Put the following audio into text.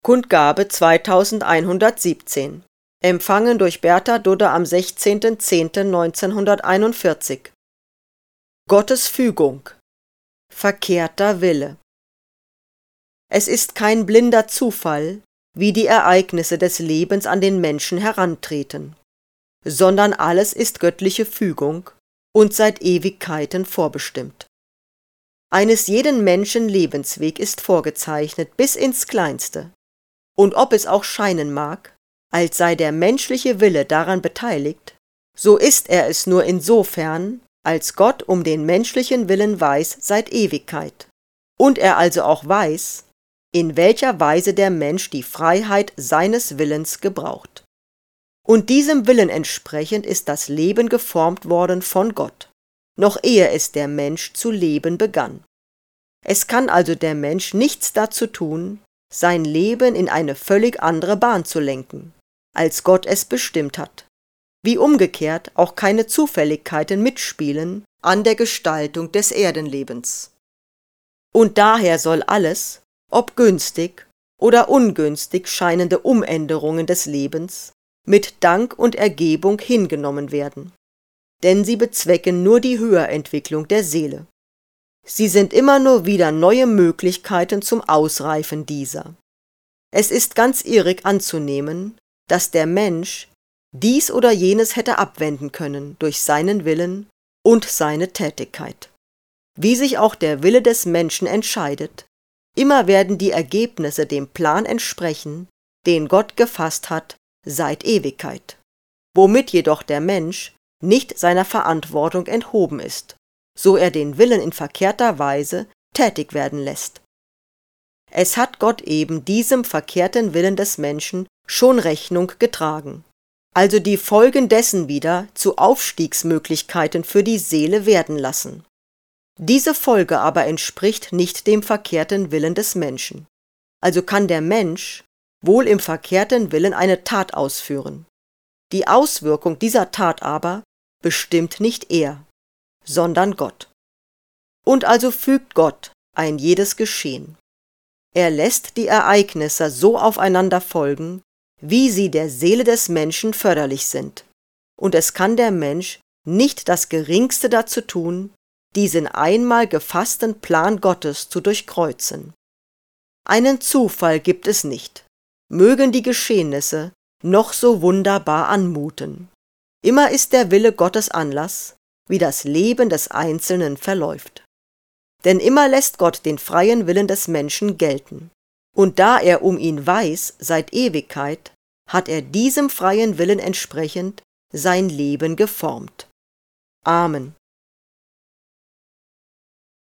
Kundgabe 2117. Empfangen durch Bertha Dudde am 16.10.1941. Gottes Fügung. Verkehrter Wille. Es ist kein blinder Zufall, wie die Ereignisse des Lebens an den Menschen herantreten, sondern alles ist göttliche Fügung und seit Ewigkeiten vorbestimmt. Eines jeden Menschen Lebensweg ist vorgezeichnet bis ins Kleinste, und ob es auch scheinen mag, als sei der menschliche Wille daran beteiligt, so ist er es nur insofern, als Gott um den menschlichen Willen weiß seit Ewigkeit, und er also auch weiß, in welcher Weise der Mensch die Freiheit seines Willens gebraucht. Und diesem Willen entsprechend ist das Leben geformt worden von Gott, noch ehe es der Mensch zu leben begann. Es kann also der Mensch nichts dazu tun, sein Leben in eine völlig andere Bahn zu lenken, als Gott es bestimmt hat, wie umgekehrt auch keine Zufälligkeiten mitspielen an der Gestaltung des Erdenlebens. Und daher soll alles, ob günstig oder ungünstig scheinende Umänderungen des Lebens, mit Dank und Ergebung hingenommen werden, denn sie bezwecken nur die Höherentwicklung der Seele. Sie sind immer nur wieder neue Möglichkeiten zum Ausreifen dieser. Es ist ganz irrig anzunehmen, dass der Mensch dies oder jenes hätte abwenden können durch seinen Willen und seine Tätigkeit. Wie sich auch der Wille des Menschen entscheidet, immer werden die Ergebnisse dem Plan entsprechen, den Gott gefasst hat seit Ewigkeit, womit jedoch der Mensch nicht seiner Verantwortung enthoben ist, so er den Willen in verkehrter Weise tätig werden lässt. Es hat Gott eben diesem verkehrten Willen des Menschen schon Rechnung getragen, also die Folgen dessen wieder zu Aufstiegsmöglichkeiten für die Seele werden lassen. Diese Folge aber entspricht nicht dem verkehrten Willen des Menschen, also kann der Mensch wohl im verkehrten Willen eine Tat ausführen. Die Auswirkung dieser Tat aber bestimmt nicht er, sondern Gott. Und also fügt Gott ein jedes Geschehen. Er lässt die Ereignisse so aufeinander folgen, wie sie der Seele des Menschen förderlich sind, und es kann der Mensch nicht das Geringste dazu tun, diesen einmal gefassten Plan Gottes zu durchkreuzen. Einen Zufall gibt es nicht, mögen die Geschehnisse noch so wunderbar anmuten. Immer ist der Wille Gottes Anlass, wie das Leben des Einzelnen verläuft. Denn immer lässt Gott den freien Willen des Menschen gelten. Und da er um ihn weiß seit Ewigkeit, hat er diesem freien Willen entsprechend sein Leben geformt. Amen.